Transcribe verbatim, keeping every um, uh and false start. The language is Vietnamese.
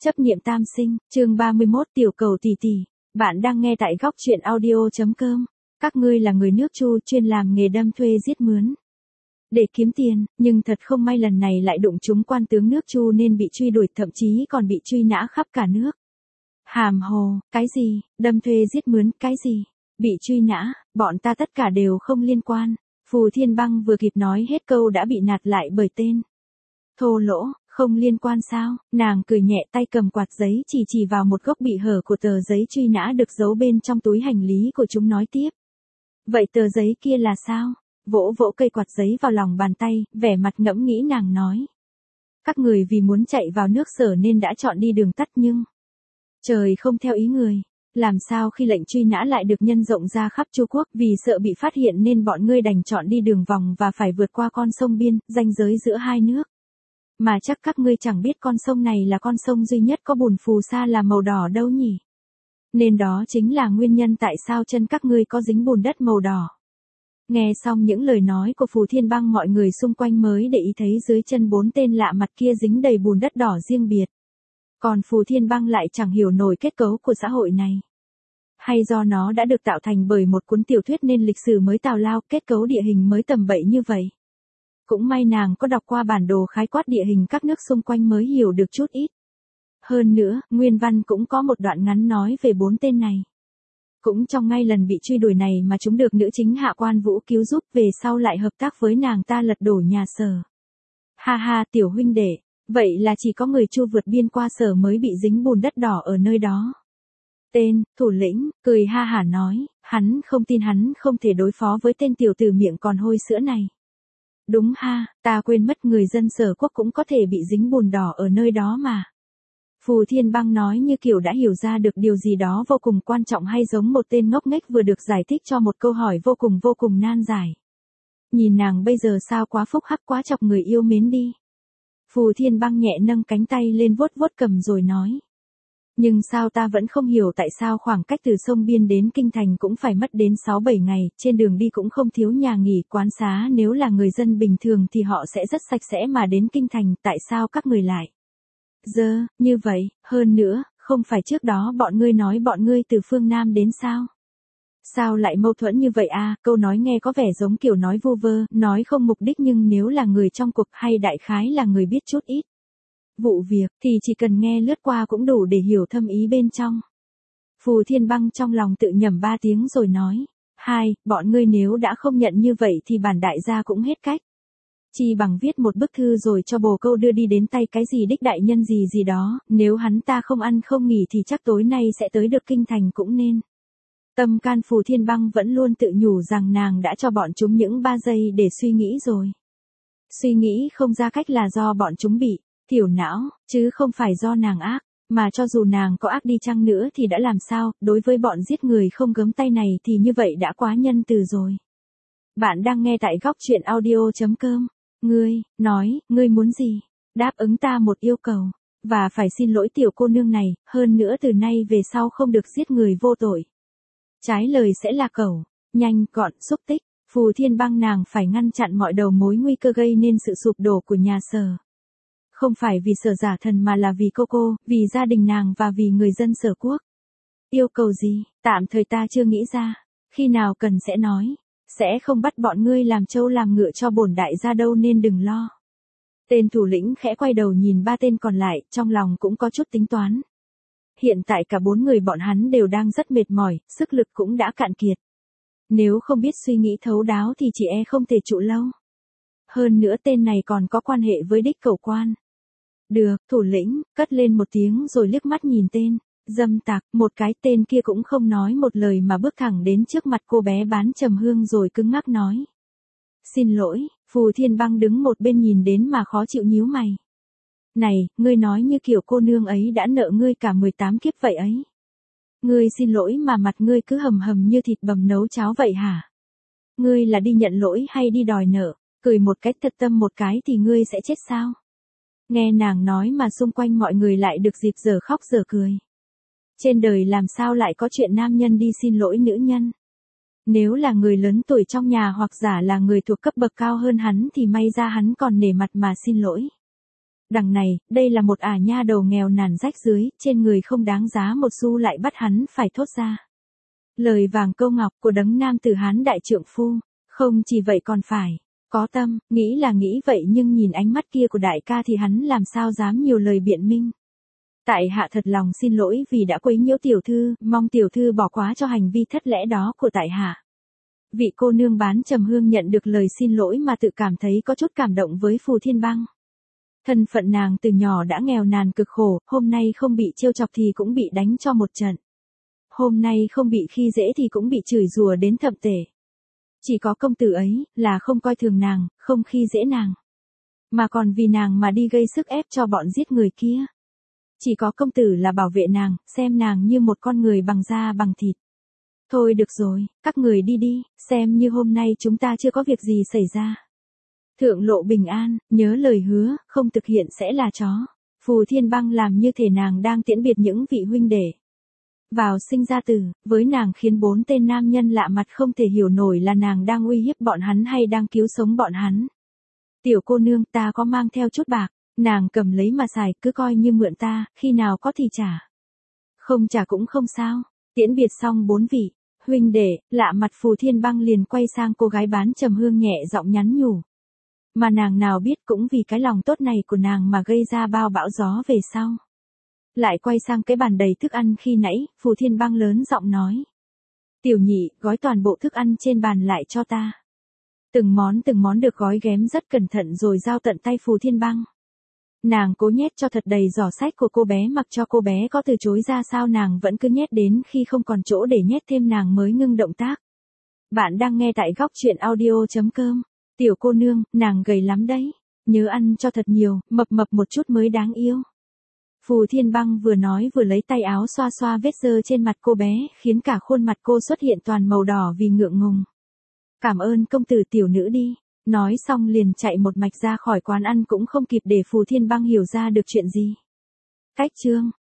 Chấp niệm tam sinh, chương ba mươi mốt tiểu cầu tỷ tỷ. Bạn đang nghe tại góc truyện audio.com. Các ngươi là người nước Chu chuyên làm nghề đâm thuê giết mướn để kiếm tiền, nhưng thật không may lần này lại đụng trúng quan tướng nước Chu nên bị truy đuổi, thậm chí còn bị truy nã khắp cả nước. Hàm hồ, cái gì, đâm thuê giết mướn, cái gì, bị truy nã, bọn ta tất cả đều không liên quan. Phù Thiên Băng vừa kịp nói hết câu đã bị nạt lại bởi tên thô lỗ. Không liên quan sao? Nàng cười nhẹ, tay cầm quạt giấy chỉ chỉ vào một góc bị hở của tờ giấy truy nã được giấu bên trong túi hành lý của chúng, nói tiếp. Vậy tờ giấy kia là sao? Vỗ vỗ cây quạt giấy vào lòng bàn tay, vẻ mặt ngẫm nghĩ nàng nói. Các người vì muốn chạy vào nước Sở nên đã chọn đi đường tắt, nhưng trời không theo ý người. Làm sao khi lệnh truy nã lại được nhân rộng ra khắp Chu Quốc, vì sợ bị phát hiện nên bọn ngươi đành chọn đi đường vòng và phải vượt qua con sông biên, ranh giới giữa hai nước. Mà chắc các ngươi chẳng biết con sông này là con sông duy nhất có bùn phù sa là màu đỏ đâu nhỉ? Nên đó chính là nguyên nhân tại sao chân các ngươi có dính bùn đất màu đỏ. Nghe xong những lời nói của Phù Thiên Băng, mọi người xung quanh mới để ý thấy dưới chân bốn tên lạ mặt kia dính đầy bùn đất đỏ riêng biệt. Còn Phù Thiên Băng lại chẳng hiểu nổi kết cấu của xã hội này. Hay do nó đã được tạo thành bởi một cuốn tiểu thuyết nên lịch sử mới tào lao, kết cấu địa hình mới tầm bậy như vậy. Cũng may nàng có đọc qua bản đồ khái quát địa hình các nước xung quanh mới hiểu được chút ít. Hơn nữa, nguyên văn cũng có một đoạn ngắn nói về bốn tên này. Cũng trong ngay lần bị truy đuổi này mà chúng được nữ chính Hạ Quan Vũ cứu giúp, về sau lại hợp tác với nàng ta lật đổ nhà Sở. Ha ha, tiểu huynh đệ, vậy là chỉ có người Chu vượt biên qua Sở mới bị dính bùn đất đỏ ở nơi đó. Tên, thủ lĩnh, cười ha hả nói, hắn không tin hắn không thể đối phó với tên tiểu tử miệng còn hôi sữa này. Đúng ha, ta quên mất người dân Sở Quốc cũng có thể bị dính bùn đỏ ở nơi đó mà. Phù Thiên Băng nói như kiểu đã hiểu ra được điều gì đó vô cùng quan trọng, hay giống một tên ngốc nghếch vừa được giải thích cho một câu hỏi vô cùng vô cùng nan giải. Nhìn nàng bây giờ sao quá phúc hắc, quá chọc người yêu mến đi. Phù Thiên Băng nhẹ nâng cánh tay lên vuốt vuốt cầm rồi nói. Nhưng sao ta vẫn không hiểu tại sao khoảng cách từ sông biên đến kinh thành cũng phải mất đến sáu bảy ngày, trên đường đi cũng không thiếu nhà nghỉ quán xá, nếu là người dân bình thường thì họ sẽ rất sạch sẽ mà đến kinh thành, tại sao các người lại dơ như vậy? Hơn nữa, không phải trước đó bọn ngươi nói bọn ngươi từ phương Nam đến sao? Sao lại mâu thuẫn như vậy à? Câu nói nghe có vẻ giống kiểu nói vu vơ, nói không mục đích, nhưng nếu là người trong cuộc hay đại khái là người biết chút ít vụ việc thì chỉ cần nghe lướt qua cũng đủ để hiểu thâm ý bên trong. Phù Thiên Băng trong lòng tự nhẩm ba tiếng rồi nói. Hai, bọn ngươi nếu đã không nhận như vậy thì bản đại gia cũng hết cách. Chi bằng viết một bức thư rồi cho bồ câu đưa đi đến tay cái gì đích đại nhân gì gì đó, nếu hắn ta không ăn không nghỉ thì chắc tối nay sẽ tới được kinh thành cũng nên. Tâm can Phù Thiên Băng vẫn luôn tự nhủ rằng nàng đã cho bọn chúng những ba giây để suy nghĩ rồi. Suy nghĩ không ra cách là do bọn chúng bị tiểu não, chứ không phải do nàng ác, mà cho dù nàng có ác đi chăng nữa thì đã làm sao, đối với bọn giết người không gớm tay này thì như vậy đã quá nhân từ rồi. Bạn đang nghe tại góc truyện audio.com. Ngươi, nói, ngươi muốn gì? Đáp ứng ta một yêu cầu, và phải xin lỗi tiểu cô nương này, hơn nữa từ nay về sau không được giết người vô tội. Trái lời sẽ là cẩu, nhanh, gọn, xúc tích. Phù Thiên Băng nàng phải ngăn chặn mọi đầu mối nguy cơ gây nên sự sụp đổ của nhà Sở. Không phải vì Sở giả thần mà là vì cô cô, vì gia đình nàng và vì người dân Sở Quốc. Yêu cầu gì? Tạm thời ta chưa nghĩ ra, khi nào cần sẽ nói. Sẽ không bắt bọn ngươi làm trâu làm ngựa cho bổn đại gia đâu nên đừng lo. Tên thủ lĩnh khẽ quay đầu nhìn ba tên còn lại, trong lòng cũng có chút tính toán. Hiện tại cả bốn người bọn hắn đều đang rất mệt mỏi, sức lực cũng đã cạn kiệt. Nếu không biết suy nghĩ thấu đáo thì chỉ e không thể trụ lâu. Hơn nữa tên này còn có quan hệ với đích cẩu quan. Được, thủ lĩnh, cất lên một tiếng rồi liếc mắt nhìn tên dâm tặc, một cái tên kia cũng không nói một lời mà bước thẳng đến trước mặt cô bé bán trầm hương rồi cứng ngắc nói. Xin lỗi. Phù Thiên Băng đứng một bên nhìn đến mà khó chịu nhíu mày. Này, ngươi nói như kiểu cô nương ấy đã nợ ngươi cả mười tám kiếp vậy ấy. Ngươi xin lỗi mà mặt ngươi cứ hầm hầm như thịt bầm nấu cháo vậy hả? Ngươi là đi nhận lỗi hay đi đòi nợ? Cười một cách thật tâm một cái thì ngươi sẽ chết sao? Nghe nàng nói mà xung quanh mọi người lại được dịp giờ khóc giờ cười. Trên đời làm sao lại có chuyện nam nhân đi xin lỗi nữ nhân? Nếu là người lớn tuổi trong nhà hoặc giả là người thuộc cấp bậc cao hơn hắn thì may ra hắn còn nể mặt mà xin lỗi. đằng này, đây là một ả nha đầu nghèo nàn rách rưới, trên người không đáng giá một xu lại bắt hắn phải thốt ra. Lời vàng câu ngọc của đấng nam tử Hán đại trượng phu, không chỉ vậy còn phải có tâm, nghĩ là nghĩ vậy nhưng nhìn ánh mắt kia của đại ca thì hắn làm sao dám nhiều lời biện minh. Tại hạ thật lòng xin lỗi vì đã quấy nhiễu tiểu thư, mong tiểu thư bỏ quá cho hành vi thất lẽ đó của tại hạ. Vị cô nương bán trầm hương nhận được lời xin lỗi mà tự cảm thấy có chút cảm động với Phù Thiên Băng. Thân phận nàng từ nhỏ đã nghèo nàn cực khổ, hôm nay không bị trêu chọc thì cũng bị đánh cho một trận. Hôm nay không bị khi dễ thì cũng bị chửi rủa đến thậm tệ. Chỉ có công tử ấy, là không coi thường nàng, không khi dễ nàng. Mà còn vì nàng mà đi gây sức ép cho bọn giết người kia. Chỉ có công tử là bảo vệ nàng, xem nàng như một con người bằng da bằng thịt. Thôi được rồi, các người đi đi, xem như hôm nay chúng ta chưa có việc gì xảy ra. Thượng lộ bình an, nhớ lời hứa, không thực hiện sẽ là chó. Phù Thiên Băng làm như thể nàng đang tiễn biệt những vị huynh đệ. Vào sinh ra tử, với nàng khiến bốn tên nam nhân lạ mặt không thể hiểu nổi là nàng đang uy hiếp bọn hắn hay đang cứu sống bọn hắn. Tiểu cô nương, ta có mang theo chút bạc, nàng cầm lấy mà xài, cứ coi như mượn ta, khi nào có thì trả. Không trả cũng không sao. Tiễn biệt xong bốn vị huynh đệ, lạ mặt Phù Thiên Băng liền quay sang cô gái bán trầm hương nhẹ giọng nhắn nhủ. Mà nàng nào biết cũng vì cái lòng tốt này của nàng mà gây ra bao bão gió về sau. Lại quay sang cái bàn đầy thức ăn khi nãy, Phù Thiên Băng lớn giọng nói. Tiểu nhị, gói toàn bộ thức ăn trên bàn lại cho ta. Từng món từng món được gói ghém rất cẩn thận rồi giao tận tay Phù Thiên Băng. Nàng cố nhét cho thật đầy giỏ sách của cô bé, mặc cho cô bé có từ chối ra sao nàng vẫn cứ nhét đến khi không còn chỗ để nhét thêm nàng mới ngưng động tác. Bạn đang nghe tại góc truyện audio chấm com. Tiểu cô nương, nàng gầy lắm đấy. Nhớ ăn cho thật nhiều, mập mập một chút mới đáng yêu. Phù Thiên Băng vừa nói vừa lấy tay áo xoa xoa vết dơ trên mặt cô bé, khiến cả khuôn mặt cô xuất hiện toàn màu đỏ vì ngượng ngùng. Cảm ơn công tử, tiểu nữ đi. Nói xong liền chạy một mạch ra khỏi quán ăn, cũng không kịp để Phù Thiên Băng hiểu ra được chuyện gì. Cách chương